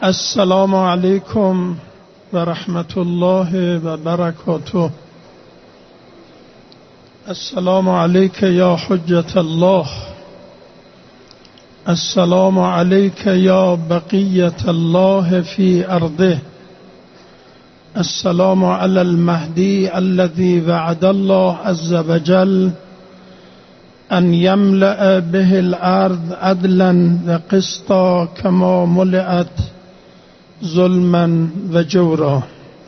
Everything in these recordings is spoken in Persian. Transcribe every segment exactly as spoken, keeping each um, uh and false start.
السلام علیکم و رحمت الله و برکاته. السلام علیک یا حجت الله، السلام علیک یا بقیت الله فی ارضه، السلام علی المهدی الذي وعد الله عز وجل ان يملأ به الارض عدلا و قسطا كما ملئت ظلما و جورا.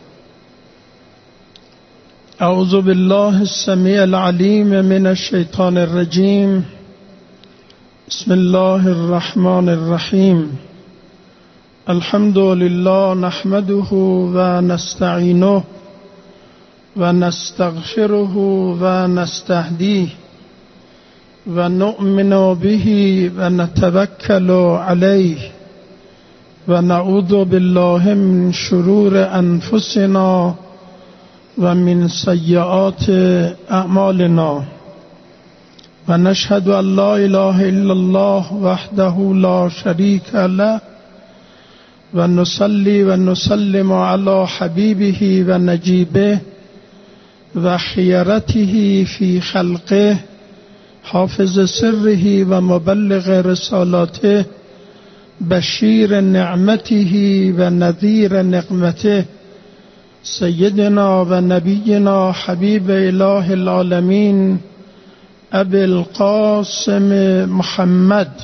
اعوذ بالله السمیع العلیم من الشیطان الرجیم. بسم الله الرحمن الرحیم. الحمد لله نحمده و نستعینه و نستغفره و نستهدیه و نؤمن به و نتوکل علیه و نعوذ بالله من شرور انفسنا و من سیئات اعمالنا و نشهد ان لا اله الا الله وحده لا شریک له و نصلی و نسلم علی حبیبه و نجیبه و خیرته فی خلقه حافظ سره و مبلغ رسالاته بشیر نعمته و نذیر نقمته سیدنا و نبینا حبیب اله العالمین ابی القاسم محمد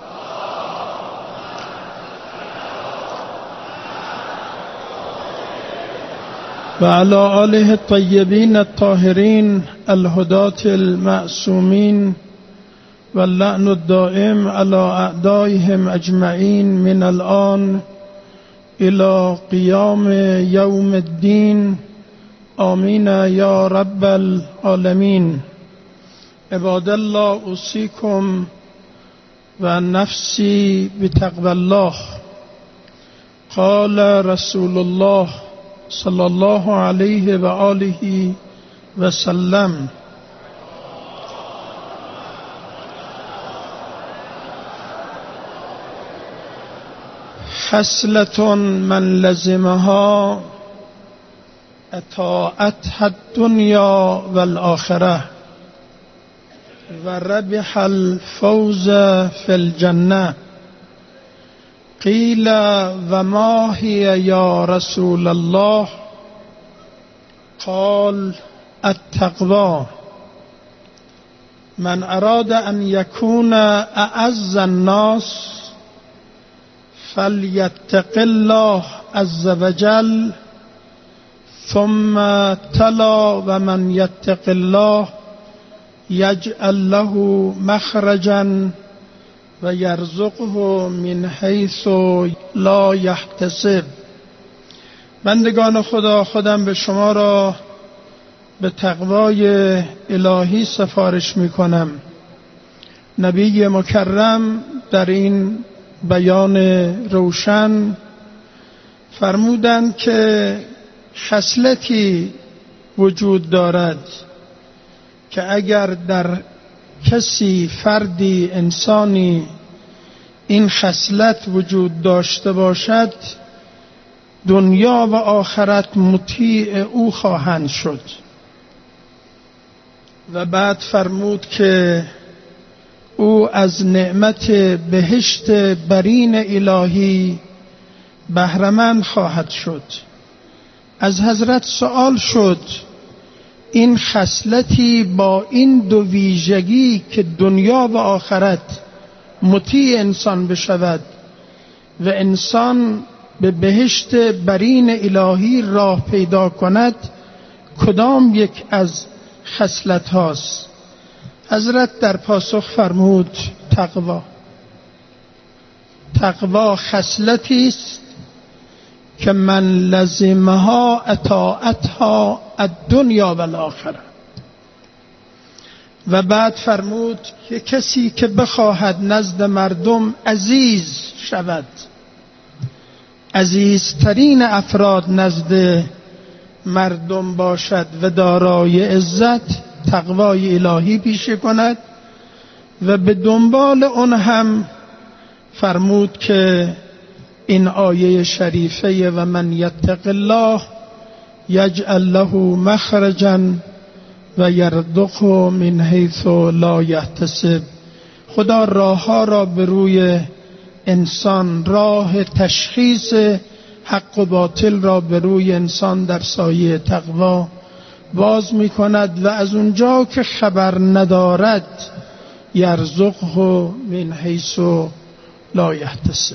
و علی آله الطیبین الطاهرین الهداة المعصومین واللعن الدائم على اعدائهم اجمعین من الآن الى قیام یوم الدین آمین یا رب العالمین. عباد الله اوصیکم و نفسی بتقوی الله. قال رسول الله صلی الله علیه و آله و سلم: خصلة من لزمها اطاعتها الدنیا والآخرة و ربح الفوز فی الجنة. قیل و ما هی یا رسول الله؟ قال التقوی. من اراد ان یکون اعز الناس فلیتق الله عز وجل. ثم تلا و من یتق الله یجعل له مخرجا و یرزقه من حیث لا یحتسب. بندگان خدا، خودم به شما را به تقوای الهی سفارش می کنم. نبی مکرم در این بیان روشن فرمودند که خصلتی وجود دارد که اگر در کسی، فردی، انسانی این خصلت وجود داشته باشد، دنیا و آخرت مطیع او خواهند شد. و بعد فرمود که او از نعمت بهشت برین الهی بهره‌مند خواهد شد. از حضرت سوال شد این خصلتی با این دو ویژگی که دنیا و آخرت مطیع انسان بشود و انسان به بهشت برین الهی راه پیدا کند، کدام یک از خصلت هاست؟ حضرت در پاسخ فرمود تقوا. تقوا خصلتی است که من لزمها اطاعتها الدنیا و الاخره. و بعد فرمود که کسی که بخواهد نزد مردم عزیز شود، عزیزترین افراد نزد مردم باشد و دارای عزت، تقوای الهی پیشه کند و به دنبال اون هم فرمود که این آیه شریفه و من یتق الله یجعل له مخرجا و یرزقه من حیث لا یحتسب. خدا راه ها را به روی انسان، راه تشخیص حق و باطل را به روی انسان در سایه تقوا باز می کند و از اونجا که خبر ندارد یرزقه من حیث لا یحتسب.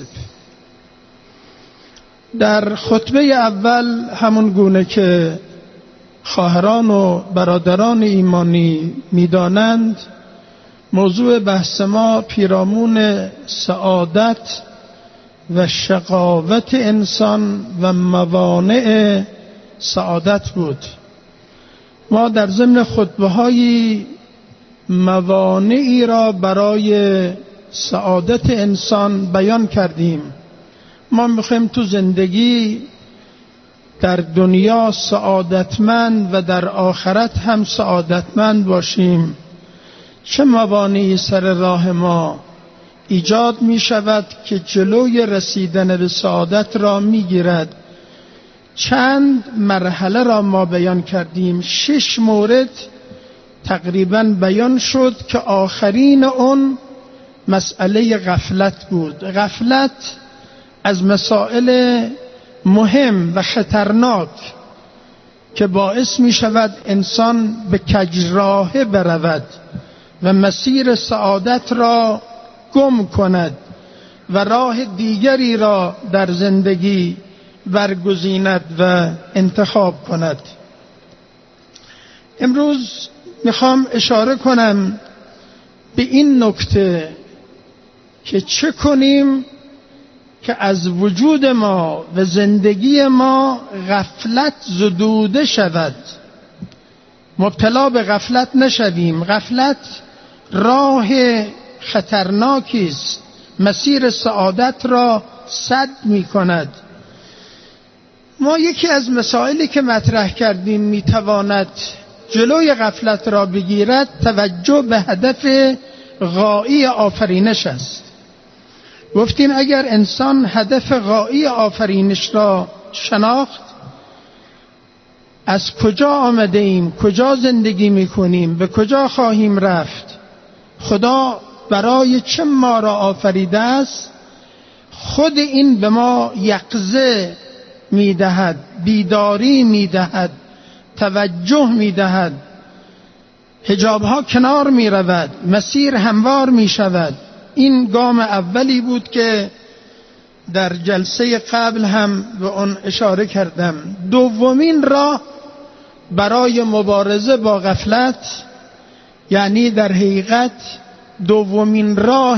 در خطبه اول همون گونه که خواهران و برادران ایمانی می‌دانند، موضوع بحث ما پیرامون سعادت و شقاوت انسان و موانع سعادت بود. ما در ضمن خطبه‌های موانعی را برای سعادت انسان بیان کردیم. ما میخوایم تو زندگی در دنیا سعادتمند و در آخرت هم سعادتمند باشیم. چه موانعی سر راه ما ایجاد می شود که جلوی رسیدن به سعادت را می گیرد؟ چند مرحله را ما بیان کردیم، شش مورد تقریبا بیان شد که آخرین اون مسئله غفلت بود. غفلت از مسائل مهم و خطرناک که باعث می شود انسان به کجراهه برود و مسیر سعادت را گم کند و راه دیگری را در زندگی برگزیند و انتخاب کند. امروز میخوام اشاره کنم به این نکته که چه کنیم که از وجود ما و زندگی ما غفلت زدوده شود، مبتلا به غفلت نشویم. غفلت راه خطرناکی است، مسیر سعادت را سد می کند. ما یکی از مسائلی که مطرح کردیم میتواند جلوی غفلت را بگیرد، توجه به هدف غایی آفرینش است. گفتیم اگر انسان هدف غایی آفرینش را شناخت، از کجا آمده ایم، کجا زندگی میکنیم، به کجا خواهیم رفت، خدا برای چه ما را آفریده است، خود این به ما یقظه میدهد، بیداری میدهد، توجه میدهد، حجابها کنار میرود، مسیر هموار میشود. این گام اولی بود که در جلسه قبل هم به اون اشاره کردم. دومین راه برای مبارزه با غفلت، یعنی در حقیقت دومین راه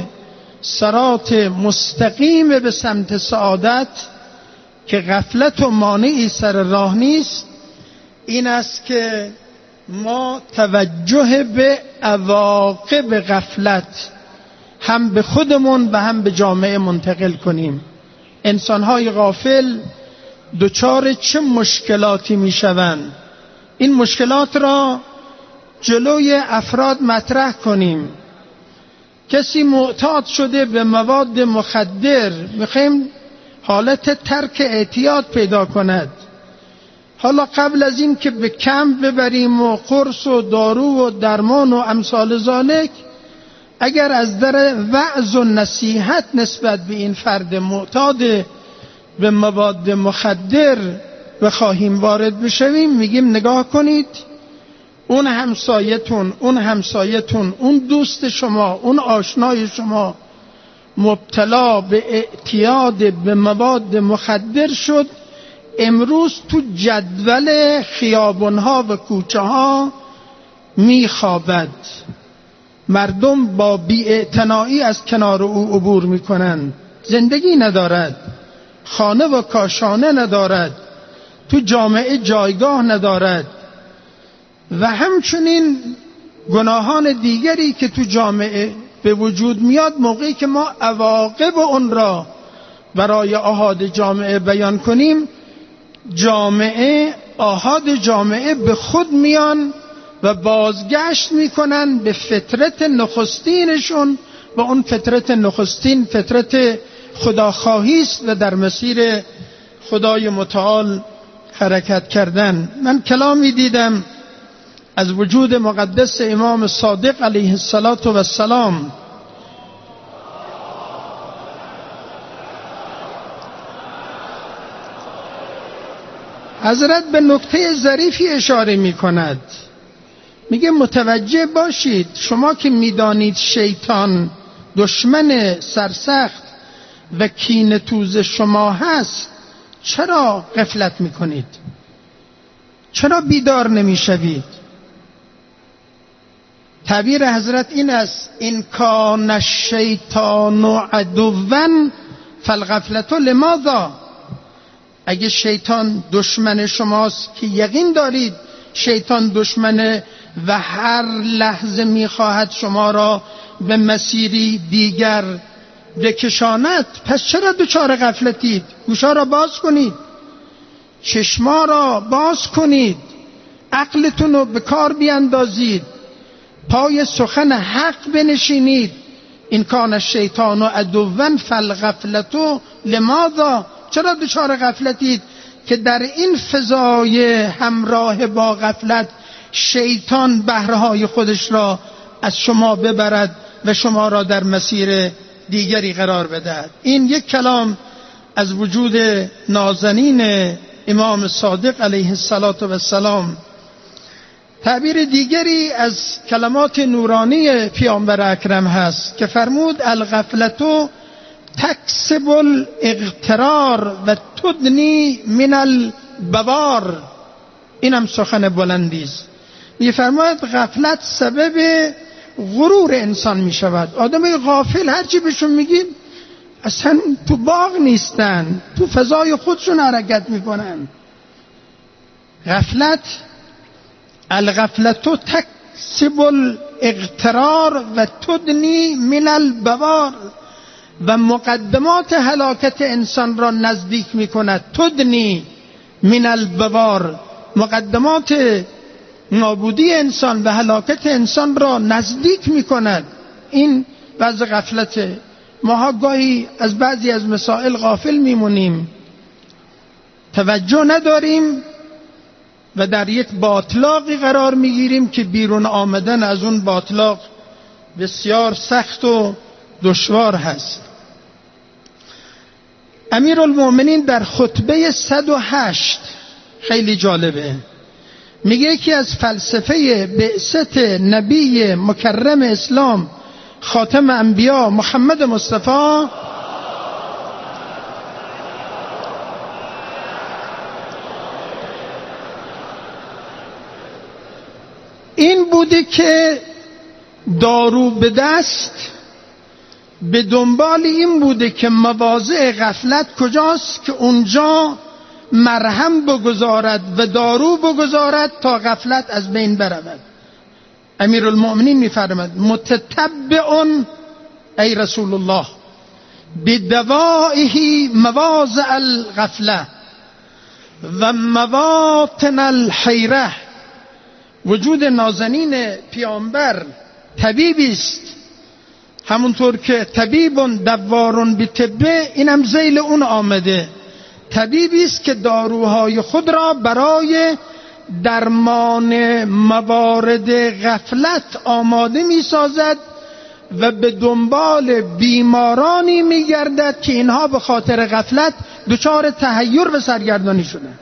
صراط مستقیم به سمت سعادت که غفلت و مانعی سر راه نیست، این است که ما توجه به عواقب غفلت هم به خودمون و هم به جامعه منتقل کنیم. انسان‌های غافل دچار چه مشکلاتی میشوند، این مشکلات را جلوی افراد مطرح کنیم. کسی معتاد شده به مواد مخدر، میخوایم حالت ترک اعتیاد پیدا کند. حالا قبل از این که به کمپ ببریم و قرص و دارو و درمان و امثال ذالک، اگر از در وعظ و نصیحت نسبت به این فرد معتاد به مواد مخدر بخواهیم وارد بشویم، میگیم نگاه کنید، اون همسایتون، اون همسایتون، اون دوست شما، اون آشنای شما مبتلا به اعتیاد به مواد مخدر شد، امروز تو جدول خیابانها و کوچه ها میخوابد. مردم با بی‌اعتنایی از کنار او عبور میکنند. زندگی ندارد، خانه و کاشانه ندارد، تو جامعه جایگاه ندارد و همچنین گناهان دیگری که تو جامعه به وجود میاد. موقعی که ما عواقب اون را برای احاد جامعه بیان کنیم، جامعه احاد جامعه به خود میان و بازگشت میکنن به فطرت نخستینشون و اون فطرت نخستین فطرت خداخواهی است و در مسیر خدای متعال حرکت کردن. من کلامی دیدم از وجود مقدس امام صادق علیه السلام. حضرت به نکته ظریفی اشاره می کند، میگه متوجه باشید شما که میدانید شیطان دشمن سرسخت و کینه توز شما هست، چرا غفلت میکنید؟ چرا بیدار نمیشوید؟ تعبیر حضرت این است: این کان الشیطان عدوا فالغفلة لماذا؟ اگه شیطان دشمن شماست که یقین دارید شیطان دشمنه و هر لحظه میخواهد شما را به مسیری دیگر بکشاند، پس چرا دچار غفلتید؟ گوشا را باز کنید، چشما را باز کنید، عقلتون رو به کار بیاندازید، پای سخن حق بنشینید. این کان الشیطان عدوا فالغفلة لماذا؟ چرا دچار غفلتید که در این فضای همراه با غفلت شیطان بهره‌های خودش را از شما ببرد و شما را در مسیر دیگری قرار بدهد. این یک کلام از وجود نازنین امام صادق علیه السلام. تعبیر دیگری از کلمات نورانی پیامبر اکرم هست که فرمود: الغفلة تکسب الاغترار و تدنی من البوار. این هم سخن بلندی است. می‌فرماید غفلت سبب غرور انسان می شود. آدمای غافل هرچی بهشون میگیم اصلا تو باغ نیستن، تو فضای خودشون حرکت میکنن. غفلت الغفلة تکسب الاغترار و تدنی من البوار، و مقدمات هلاکت انسان را نزدیک میکند. تدنی من البوار، مقدمات نابودی انسان و هلاکت انسان را نزدیک میکند. این وضع غفلته. ما گاهی از بعضی از مسائل غافل میمونیم، توجه نداریم و در یک باطلاقی قرار میگیریم که بیرون آمدن از اون باطلاق بسیار سخت و دشوار هست. امیرالمؤمنین در خطبه صد و هشت خیلی جالبه، میگه یکی از فلسفه بعثت نبی مکرم اسلام خاتم انبیا محمد مصطفی این بوده که دارو به دست به دنبال این بوده که مواضع غفلت کجاست که اونجا مرهم بگذارد و دارو بگذارد تا غفلت از بین برود. امیرالمؤمنین می‌فرماید: متتبع ای رسول الله بدوائه مواضع الغفله و مواطن الحیره. وجود نازنین پیامبر طبیبی است، همونطور که طبیب دوارون بطبه، اینم ذیل اون آمده. طبیبی است که داروهای خود را برای درمان موارد غفلت آماده می سازد و به دنبال بیمارانی می گردد که اینها به خاطر غفلت دچار تحیر و سرگردانی شدند.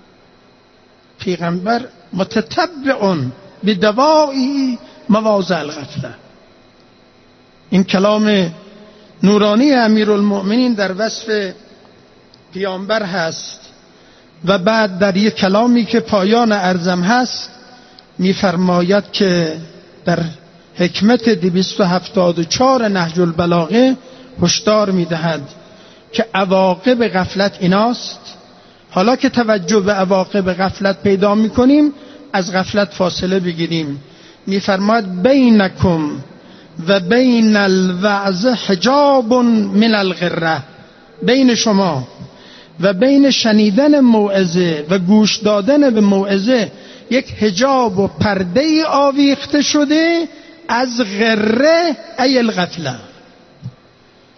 پیغمبر متتبع بدوایی مواضع الغفله. این کلام نورانی امیرالمؤمنین در وصف پیامبر هست. و بعد در یک کلامی که پایان ارزم هست می‌فرماید که در حکمت دویست و هفتاد و چهار نهج البلاغه هشدار می‌دهد که عواقب غفلت ایناست. حالا که توجه به عواقب غفلت پیدا می‌کنیم، از غفلت فاصله بگیریم. می‌فرماید: بینکم و بین الوعظ حجاب من الغره. بین شما و بین شنیدن موعظه و گوش دادن به موعظه یک حجاب و پرده آویخته شده از غره ای الغفله.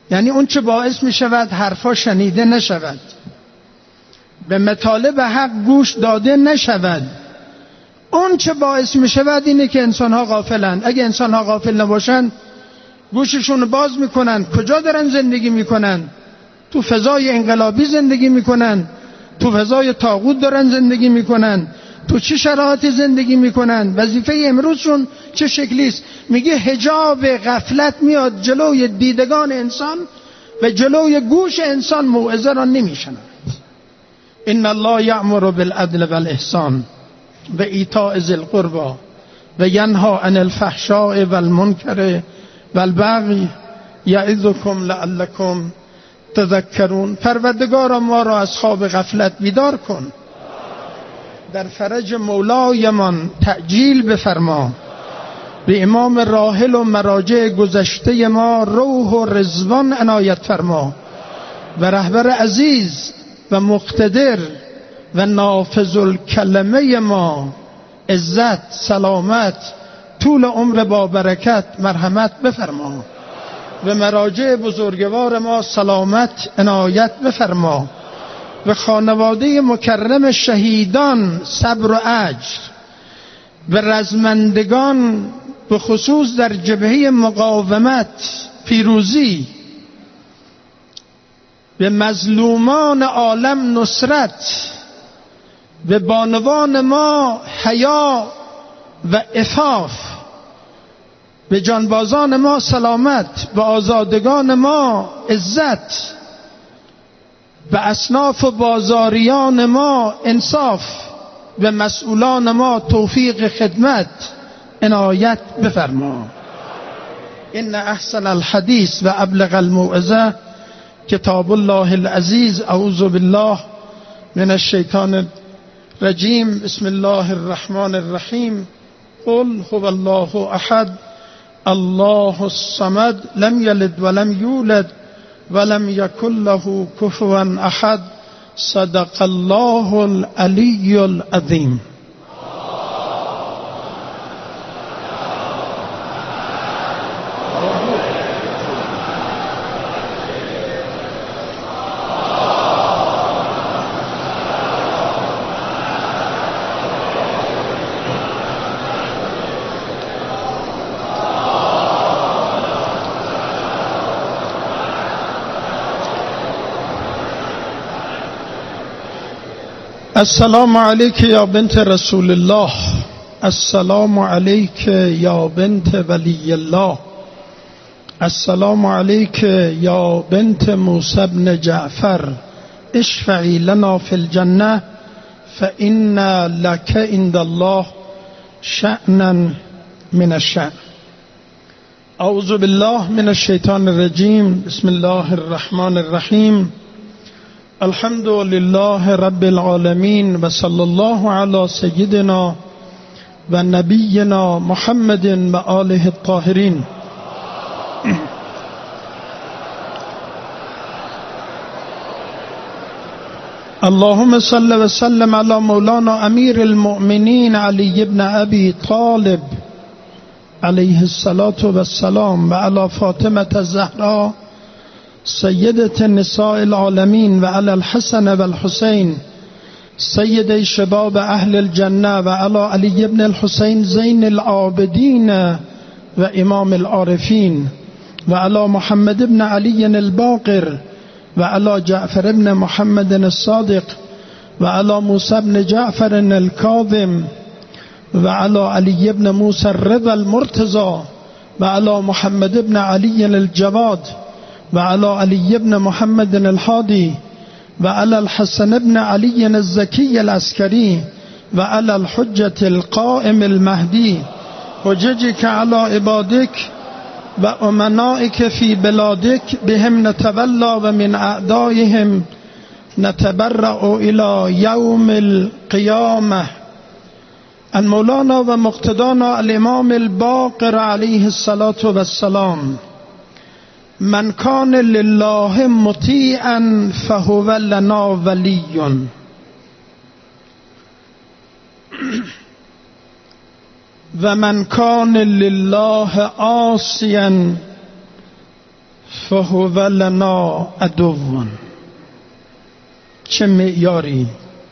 یعنی اون چه باعث می شود حرفا شنیده نشود، به مطالب حق گوش داده نشود. اون چه باعث می شود اینه که انسان ها غافلند. اگه انسان ها غافل نباشن گوششون باز میکنن. کجا دارن زندگی میکنن؟ تو فضای انقلابی زندگی میکنن، تو فضای طاغوت دارن زندگی میکنن، تو چه شرایطی زندگی میکنن، وظیفه امروزشون چه شکلی است. میگه حجاب غفلت میاد جلوی دیدگان انسان و جلوی گوش انسان موعظه را نمیشنود. ان الله یأمر بالعدل والاحسان و ایتاء ذی القربى و ینهی عن الفحشاء والمنکر والبغی یعظکم لعلکم تذکرون. پروردگارا ما را از خواب غفلت بیدار کن، در فرج مولایمان تعجیل بفرما، به امام راحل و مراجع گذشته ما روح و رضوان عنایت فرما، و رهبر عزیز و مقتدر و نافذ الکلمه ما عزت، سلامت، طول عمر با برکت مرحمت بفرما، و مراجع بزرگوار ما سلامت عنایت بفرما، و خانواده مکرم شهیدان صبر و اجر، و رزمندگان به خصوص در جبهه مقاومت پیروزی، به مظلومان عالم نصرت، به بانوان ما حیا و عفاف، به جانبازان ما سلامت، به آزادگان ما عزت، به اصناف و بازاریان ما انصاف، به مسئولان ما توفیق خدمت عنایت بفرما. ان احسن الحدیث و ابلغ الموعظه کتاب الله العزیز. اعوذ بالله من الشیطان الرجیم. بسم الله الرحمن الرحیم. قل هو الله احد الله الصمد لم یلد ولم یولد ولم یکن له کفوا احد. صدق الله العلی العظیم. السلام علیک یا بنت رسول الله، السلام علیک یا بنت ولی الله، السلام علیک یا بنت موسی بن جعفر، اشفعی لنا فی الجنه فإن لک عند الله شأنا من الشأن. اعوذ بالله من الشیطان الرجیم. بسم الله الرحمن الرحیم. الحمد لله رب العالمین و صلی الله علی سیدنا و نبینا محمد و آله الطاهرین. اللهم صل و سلم علی مولانا امیر المؤمنین علی بن ابی طالب علیه الصلاة و السلام، و علی فاطمة الزهراء سیدة نساء العالمین، و علی الحسن و الحسین سید شباب اهل الجنه، و علی علی بن الحسین زین العابدین و امام العارفین، و علی محمد بن علی الباقر، و علی جعفر بن محمد الصادق، و علی موسی بن جعفر الکاظم، و علی علی بن موسی الرضا المرتضی، و علی محمد بن علی الجواد، و علی علی بن محمد الحادی، و علی الحسن بن علی الزکی العسکری، و علی الحجة القائم المهدی، حججك علی عبادك و امنائك فی بلادك بهم نتولا و من اعدائهم نتبرأ الى یوم القیامه. ان مولانا و مقتدانا الامام الباقر علیه الصلاة و السلام: من کان لله مطیعا فهو لنا ولی، و من کان لله عاصیا فهو لنا عدو. چه معیاری!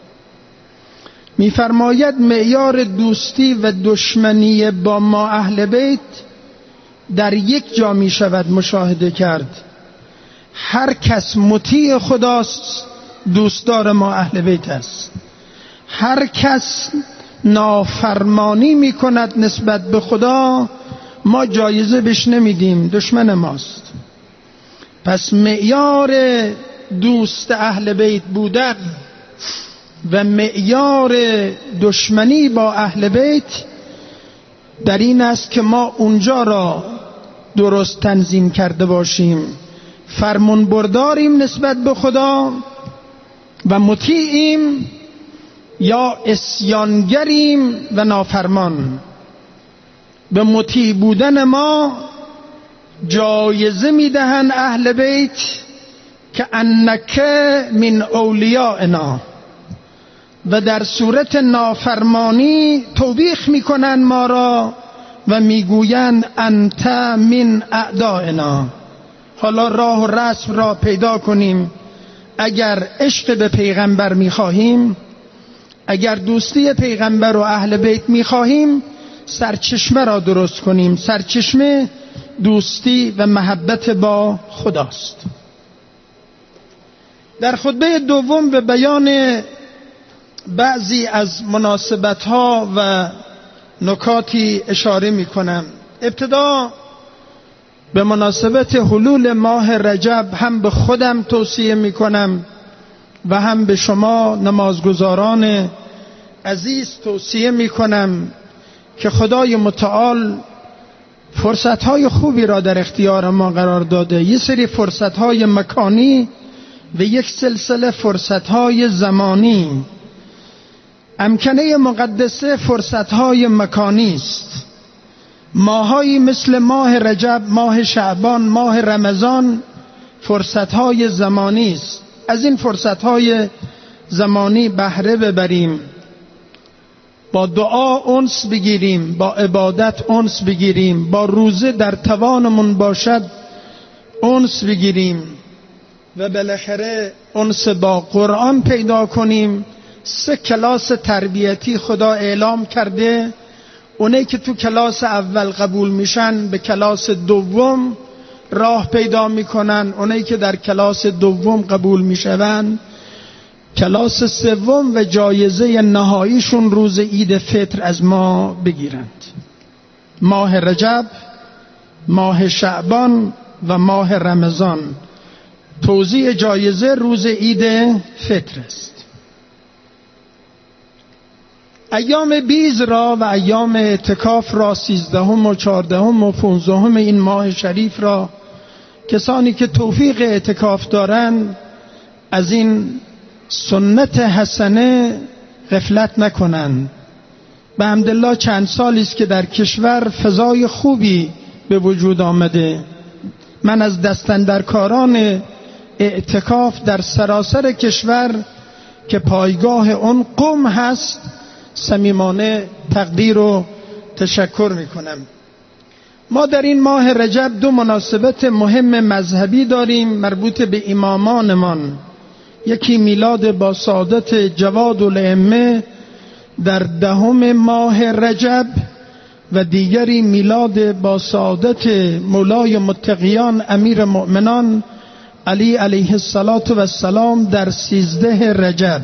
می‌فرماید معیار دوستی و دشمنی با ما اهل بیت در یک جا می شود مشاهده کرد. هر کس مطیع خداست دوستدار ما اهل بیت است. هر کس نافرمانی می کند نسبت به خدا ما جایزه بهش نمیدیم، دشمن ماست. پس معیار دوست اهل بیت بودن و معیار دشمنی با اهل بیت در این است که ما اونجا را درست تنظیم کرده باشیم. فرمان برداریم نسبت به خدا و مطیعیم یا عصیانگریم و نافرمان. به مطیع بودن ما جایزه میدهن اهل بیت که انک من اولیائنا، و در صورت نافرمانی توبیخ میکنن ما را و میگویند انت من اعدائنا. حالا راه و رسم را پیدا کنیم. اگر عشق به پیغمبر میخواهیم، اگر دوستی پیغمبر و اهل بیت میخواهیم، سرچشمه را درست کنیم. سرچشمه دوستی و محبت با خداست. در خطبه دوم به بیان بعضی از مناسبت‌ها و نکاتی اشاره می‌کنم. ابتدا به مناسبت حلول ماه رجب هم به خودم توصیه می‌کنم و هم به شما نمازگزاران عزیز توصیه می‌کنم که خدای متعال فرصت‌های خوبی را در اختیار ما قرار داده. یه سری فرصت‌های مکانی و یک سلسله فرصت‌های زمانی. امکنه مقدسه فرصت‌های مکانی است. ماهایی مثل ماه رجب، ماه شعبان، ماه رمضان فرصت‌های زمانی است. از این فرصت‌های زمانی بهره ببریم، با دعا انس بگیریم، با عبادت انس بگیریم، با روزه در توانمون باشد انس بگیریم و بالاخره انس با قرآن پیدا کنیم. سه کلاس تربیتی خدا اعلام کرده. اونایی که تو کلاس اول قبول میشن به کلاس دوم راه پیدا میکنن. اونایی که در کلاس دوم قبول میشون کلاس سوم و جایزه نهاییشون روز عید فطر از ما بگیرند. ماه رجب، ماه شعبان و ماه رمضان. توزیع جایزه روز عید فطر است. ایام بیز را و ایام اعتکاف را، سیزدهم و چهاردهم و پانزدهم این ماه شریف را، کسانی که توفیق اعتکاف دارند از این سنت حسنه غفلت نکنند. به حمدالله چند سالی است که در کشور فضای خوبی به وجود آمده. من از دستاندرکاران اعتکاف در سراسر کشور که پایگاه اون قم هست صمیمانه تقدیر و تشکر میکنم. ما در این ماه رجب دو مناسبت مهم مذهبی داریم مربوط به امامانمان. یکی میلاد با سعادت جواد الائمه در دهم ماه رجب و دیگری میلاد با سعادت مولای متقیان امیر مؤمنان علی علیه السلام در سیزده رجب.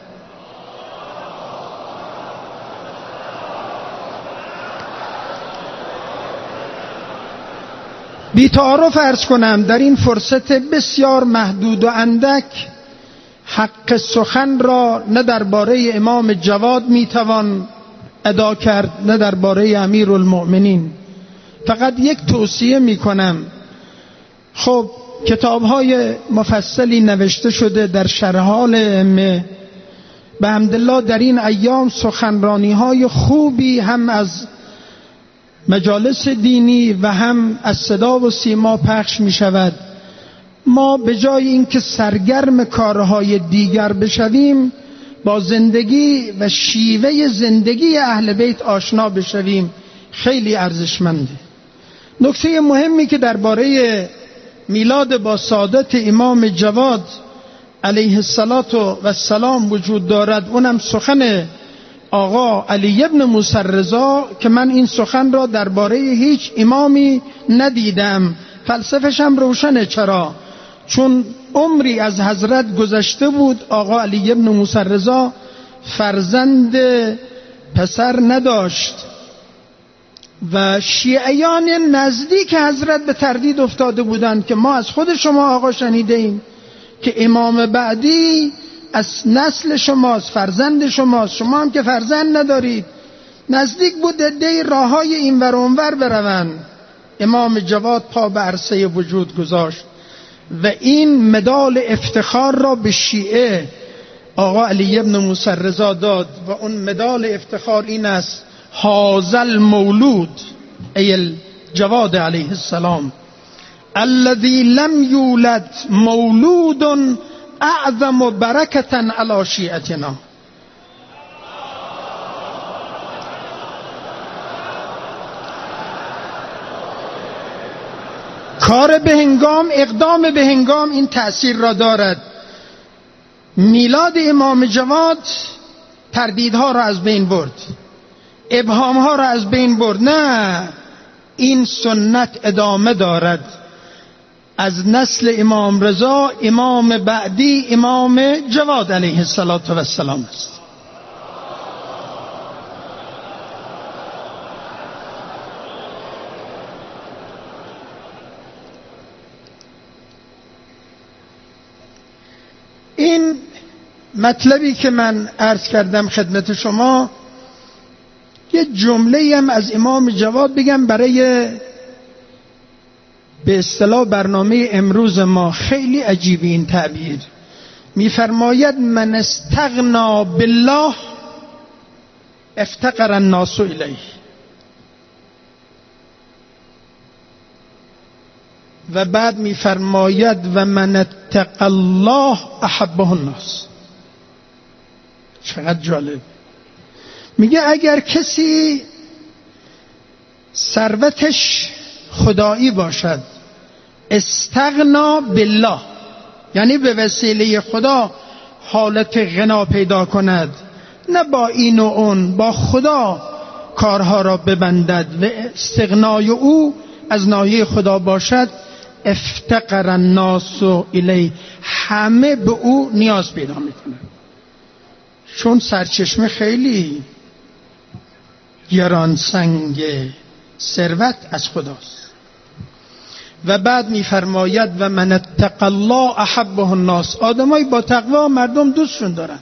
بی تعارف عرض کنم در این فرصت بسیار محدود و اندک حق سخن را نه درباره امام جواد میتوان ادا کرد نه درباره امیر المؤمنین. فقط یک توصیه میکنم. خب کتاب‌های مفصلی نوشته شده در شرحال ائمه. به حمدالله در این ایام سخنرانی‌های خوبی هم از مجالس دینی و هم از صدا و سیما پخش می شود. ما به جای اینکه سرگرم کارهای دیگر بشویم با زندگی و شیوه زندگی اهل بیت آشنا بشویم خیلی ارزشمنده. نکته مهمی که درباره میلاد با سعادت امام جواد علیه السلام وجود دارد، اونم سخن آقا علی ابن موسی رضا که من این سخن را درباره هیچ امامی ندیدم. فلسفه‌ش هم روشنه. چرا؟ چون عمری از حضرت گذشته بود، آقا علی ابن موسی رضا فرزند پسر نداشت و شیعیان نزدیک حضرت به تردید افتاده بودند که ما از خود شما آقا شنیده ایم که امام بعدی از نسل شماست، فرزند شماست، شما هم که فرزند ندارید. نزدیک بود عده‌ای راههای این ور اون ور بروند. امام جواد پا به عرصه وجود گذاشت و این مدال افتخار را به شیعه آقا علی ابن موسی رضا داد و اون مدال افتخار این است: هذا المولود ای الجواد علیه السلام الذي لم یولد مولود اعظم برکة علی شیعتنا. کار به هنگام، اقدام به هنگام این تأثیر را دارد. میلاد امام جواد تردیدها را از بین برد، ابهامها را از بین برد. نه، این سنت ادامه دارد. از نسل امام رضا امام بعدی امام جواد علیه السلام است. این مطلبی که من عرض کردم خدمت شما، یه جمله هم از امام جواد بگم برای به اصطلاح برنامه امروز ما. خیلی عجیب این تعبیر. میفرماید من استغنا بالله افتقر الناس الیه. و بعد میفرماید و من اتق الله احبه الناس. چقدر جالب. میگه اگر کسی ثروتش خدایی باشد، استغنا بالله، یعنی به وسیله خدا حالت غنا پیدا کند، نه با این و اون، با خدا کارها را ببندد و استغنای او از ناحیه خدا باشد، افتقر الناس الیه، همه به او نیاز پیدا میکنند، چون سرچشمه خیلی گران سنگ ثروت از خداست. و بعد میفرماید و من اتق الله احبه الناس. آدمای با تقوا مردم دوستشون دارن،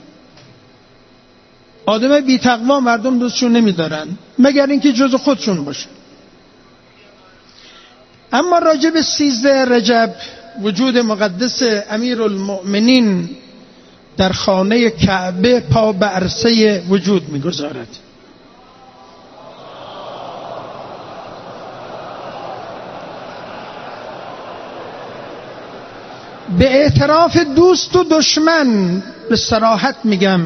آدمای بی تقوا مردم دوستشون نمیدارن مگر اینکه جز خودشون باشه. اما راجع به سیزده رجب وجود مقدس امیرالمؤمنین در خانه کعبه پا به عرصه وجود میگذارد. به اعتراف دوست و دشمن به صراحت میگم،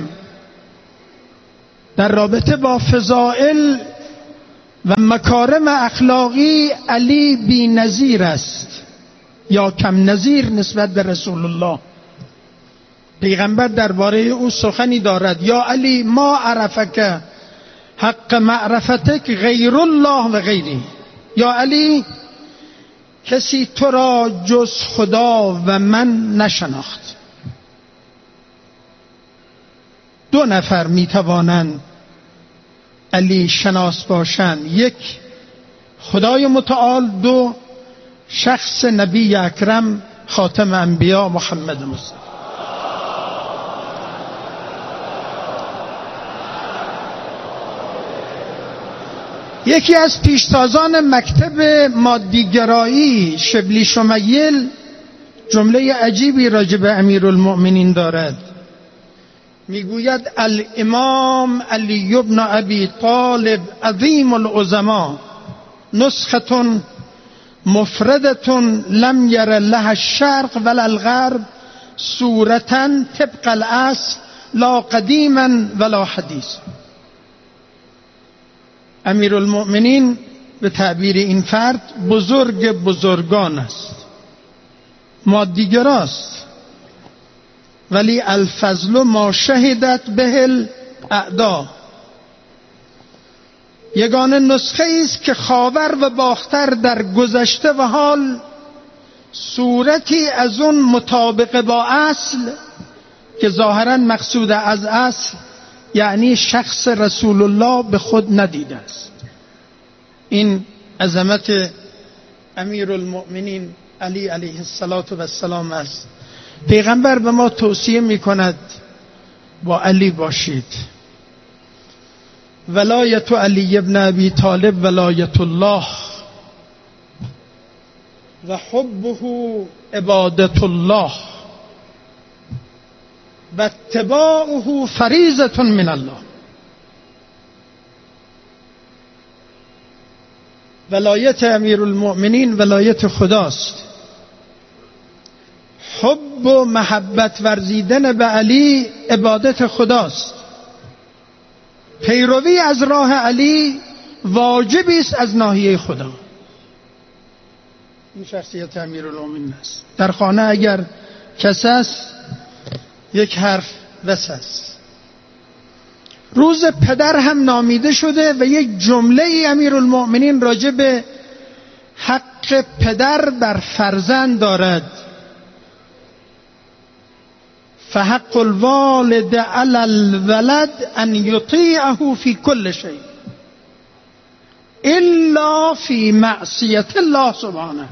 در رابطه با فضائل و مکارم اخلاقی علی بی نظیر است یا کم نظیر نسبت به رسول الله. پیغمبر درباره او سخنی دارد: یا علی ما عرفک حق معرفتک غیر الله و غیری. یا علی کسی تو را جز خدا و من نشناخت. دو نفر میتوانند علی شناس باشند: یک خدای متعال، دو شخص نبی اکرم خاتم انبیا محمد مصطفی. یکی از پیشتازان مکتب مادیگرایی شبلی شمیل جمله عجیبی راجع به امیرالمؤمنین دارد. میگوید الامام علی ابن ابی طالب عظیم العظما نسخة مفردة لم یر لها الشرق ولا الغرب صورة طبق الاصل لا قدیما ولا حدیث. امیرالمؤمنین به تعبیر این فرد بزرگ بزرگان است. مادیگراست، ولی الفضل ما شهدت به الاعدا. یگانه نسخه است که خاور و باختر در گذشته و حال صورتی از اون مطابق با اصل که ظاهرا مقصود از اصل یعنی شخص رسول الله به خود ندیده است. این عظمت امیرالمؤمنین علی علیه السلام است. پیغمبر به ما توصیه می کند با علی باشید. ولایت علی ابن ابی طالب ولایت الله و حبه عبادت الله و اتباعه فریضة من الله. ولایت امیرالمؤمنین ولایت خداست. حب و محبت ورزیدن به علی عبادت خداست. پیروی از راه علی واجبی است از ناحیه خدا. این شخصیت امیرالمؤمنین است. در خانه اگر کس است یک حرف بس است. روز پدر هم نامیده شده و یک جمله ای امیرالمؤمنین راجع به حق پدر بر فرزند دارد. فحق الوالد علی الولد ان یطیعه فی کل شیء الا فی معصیت الله سبحانه.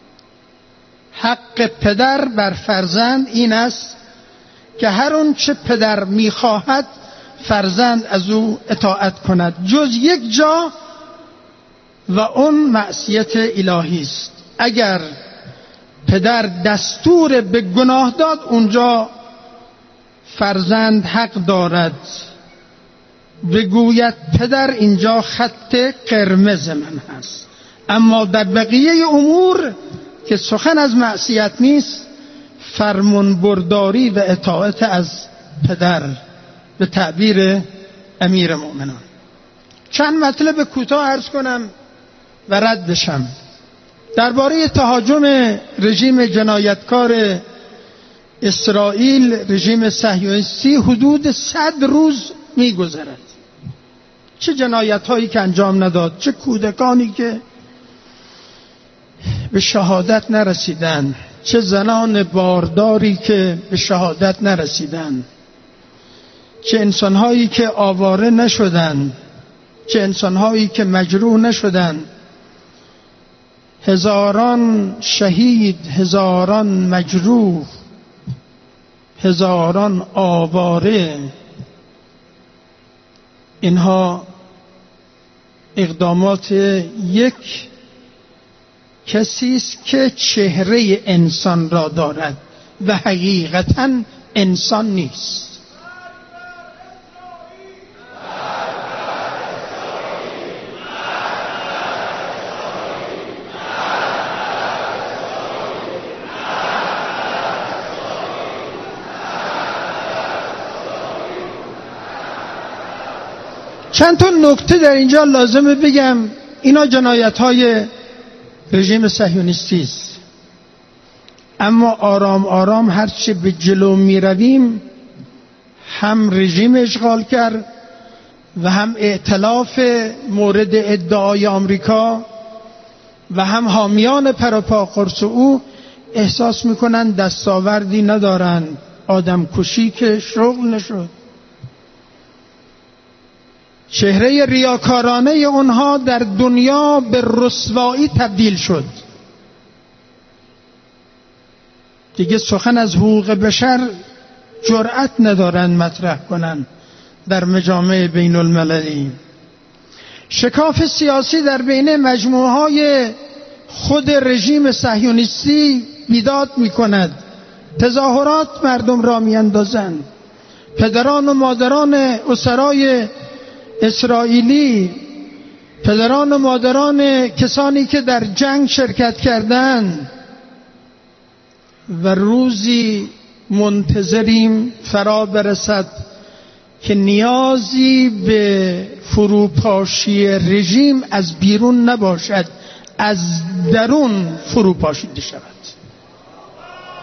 حق پدر بر فرزند این است که هر اون چه پدر میخواهد فرزند از او اطاعت کند جز یک جا و اون معصیت الهی است. اگر پدر دستور به گناه داد اونجا فرزند حق دارد بگوید پدر اینجا خط قرمز من هست. اما در بقیه امور که سخن از معصیت نیست فرمان برداری و اطاعت از پدر به تعبیر امیر مؤمنان. چند مطلب کوتاه عرض کنم و رد بشم. درباره تهاجم رژیم جنایتکار اسرائیل، رژیم صهیونیستی حدود صد روز می‌گذرد. چه جنایت‌هایی که انجام نداد، چه کودکانی که به شهادت نرسیدند، چه زنان بارداری که به شهادت نرسیدند، چه انسان‌هایی که آواره نشدند، چه انسان‌هایی که مجروح نشدند. هزاران شهید، هزاران مجروح، هزاران آواره. اینها اقدامات یک کسی است که چهره انسان را دارد و حقیقتاً انسان نیست. چند تا نکته در اینجا لازمه بگم. اینا جنایت‌های رژیم صهیونیستی است، اما آرام آرام هرچه به جلو می رویم هم رژیم اشغال کرد و هم ائتلاف مورد ادعای آمریکا و هم حامیان پروپا قرص او احساس میکنن دستاوردی ندارن. آدم کشی که شغل نشد. چهره ریاکارانه اونها در دنیا به رسوایی تبدیل شد. دیگه سخن از حقوق بشر جرأت ندارن مطرح کنن در مجامع بین المللی. شکاف سیاسی در بین مجموعه های خود رژیم صهیونیستی بیداد می کند. تظاهرات مردم را می اندازند. پدران و مادران اسرای اسرائیلی، پدران و مادران کسانی که در جنگ شرکت کردند و روزی منتظریم فرا برسد که نیازی به فروپاشی رژیم از بیرون نباشد، از درون فروپاشیده شود.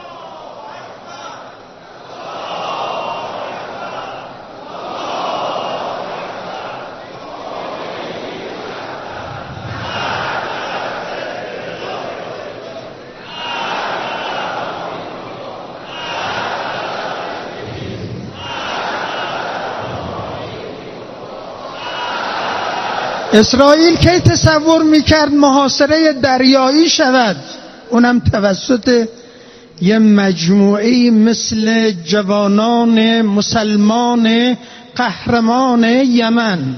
اسرائیل کی تصور میکرد محاصره دریایی شود؟ اونم توسط یه مجموعه مثل جوانان مسلمان قهرمان یمن.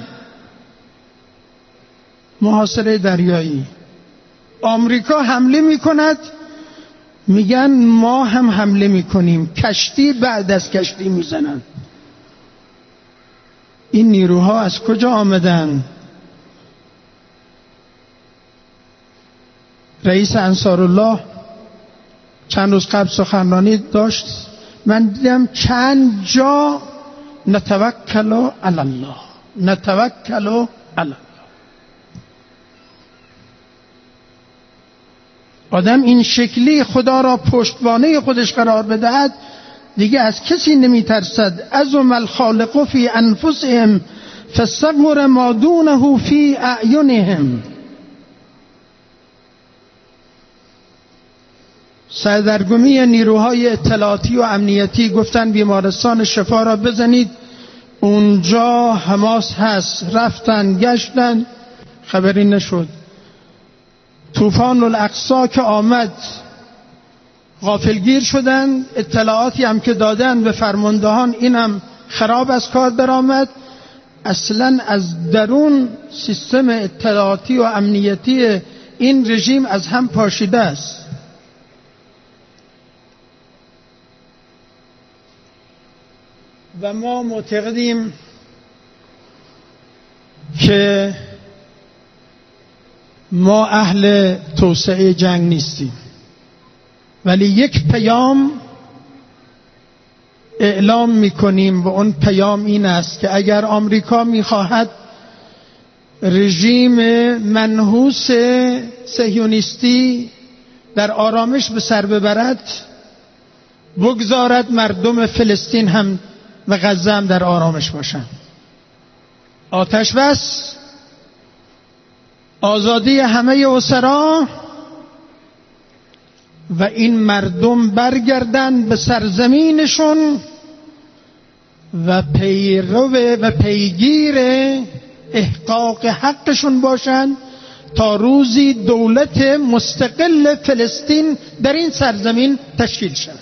محاصره دریایی. آمریکا حمله میکند، میگن ما هم حمله میکنیم، کشتی بعد از کشتی میزنن. این نیروها از کجا آمدن؟ رئیس انصارالله چند روز قبل سخنرانی داشت، من دیدم چند جا نتوکل علی الله، نتوکل علی الله. آدم این شکلی خدا را پشتوانه خودش قرار بدهد، دیگه از کسی نمیترسد. عظم الخالق فی انفسهم فصغر ما دونه فی اعینهم. سردرگمی نیروهای اطلاعاتی و امنیتی گفتن بیمارستان شفا را بزنید، اونجا حماس هست. رفتن گشتن، خبری نشد. طوفان الاقصی که آمد غافلگیر شدن، اطلاعاتی هم که دادن به فرماندهان این هم خراب از کار درآمد. اصلا از درون سیستم اطلاعاتی و امنیتی این رژیم از هم پاشیده است. و ما معتقدیم که ما اهل توسعه جنگ نیستیم، ولی یک پیام اعلام میکنیم و اون پیام این است که اگر آمریکا میخواهد رژیم منحوس صهیونیستی در آرامش به سر ببرد، بگذارد مردم فلسطین هم و غزه هم در آرامش باشند. آتش بس، آزادی همه اسرا و این مردم برگردن به سرزمینشون و پیرو و پیگیر احقاق حقشون باشن تا روزی دولت مستقل فلسطین در این سرزمین تشکیل شود.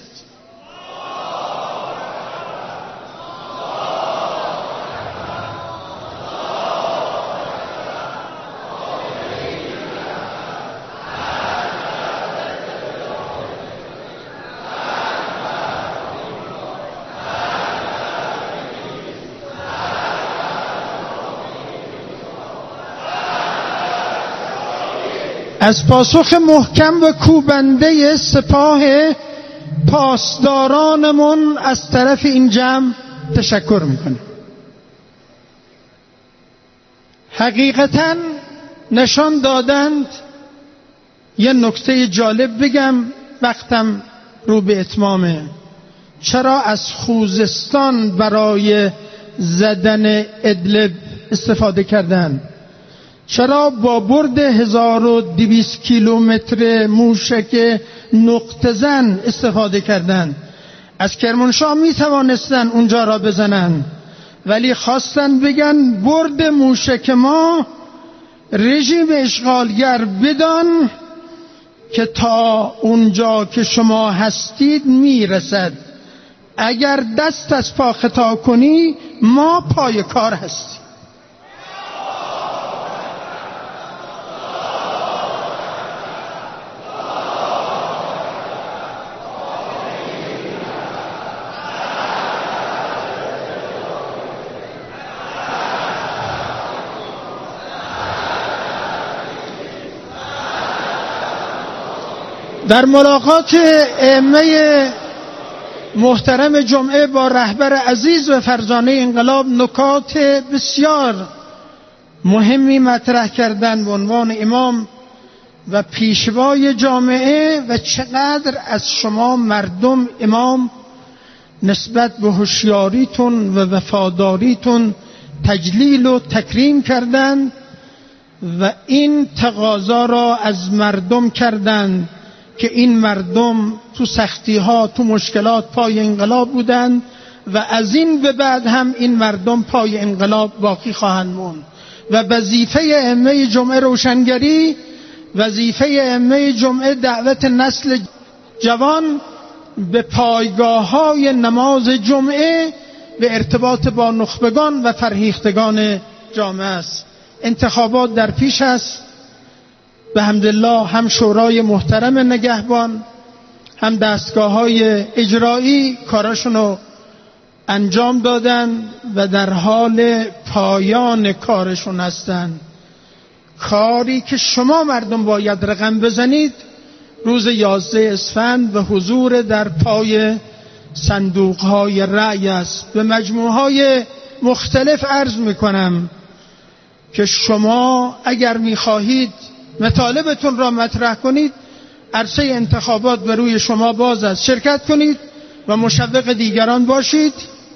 از پاسخ محکم و کوبنده سپاه پاسدارانمون از طرف این جمع تشکر میکنم. حقیقتاً نشان دادند. یه نکته جالب بگم، وقتم رو به اتمامه. چرا از خوزستان برای زدن ادلب استفاده کردند؟ چرا با برد هزار و دویست کیلومتر موشک نقطه زن استفاده کردند؟ از کرمانشاه می توانستن اونجا را بزنن، ولی خواستن بگن برد موشک ما رژیم اشغالگر بدان که تا اونجا که شما هستید میرسد. اگر دست از پا خطا کنی ما پای کار هستیم. در ملاقات ائمه محترم جمعه با رهبر عزیز و فرزانه انقلاب نکات بسیار مهمی مطرح کردن به عنوان امام و پیشوای جامعه و چقدر از شما مردم امام نسبت به هوشیاریتون و وفاداریتون تجلیل و تکریم کردند و این تقاضا را از مردم کردند که این مردم تو سختی ها تو مشکلات پای انقلاب بودند و از این به بعد هم این مردم پای انقلاب باقی خواهند موند و وظیفه ائمه جمعه روشنگری، وظیفه ائمه جمعه دعوت نسل جوان به پایگاه‌های نماز جمعه به ارتباط با نخبگان و فرهیختگان جامعه است. انتخابات در پیش است. به حمدالله هم شورای محترم نگهبان هم دستگاه‌های اجرایی کارشونو انجام دادن و در حال پایان کارشون هستن. کاری که شما مردم باید رقم بزنید روز یازده اسفند و حضور در پای صندوق‌های رأی است. به مجموعه‌های مختلف عرض می‌کنم که شما اگر می‌خواهید مطالبتون را مطرح کنید، عرصه انتخابات به روی شما باز است. شرکت کنید و مشوق دیگران باشید.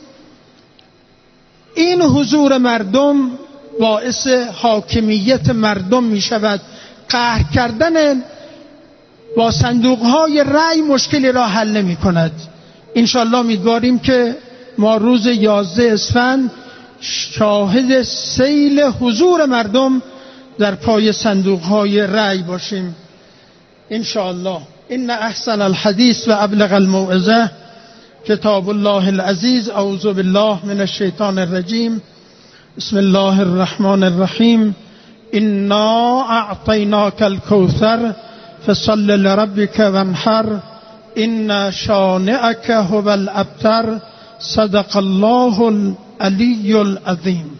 این حضور مردم باعث حاکمیت مردم می شود. قهر کردن با صندوق‌های رأی مشکلی را حل نمی کند. انشالله امیدواریم که ما روز یازده اسفند شاهد سیل حضور مردم در پای صندوق‌های رأی باشیم انشالله. ان احسن الحدیث و ابلغ الموعظه کتاب الله العزیز. اعوذ بالله من الشیطان الرجیم. بسم الله الرحمن الرحیم. انا اعطیناک الکوثر فصل لربک وانحر ان شانئک هو الابتر. صدق الله العلی العظیم.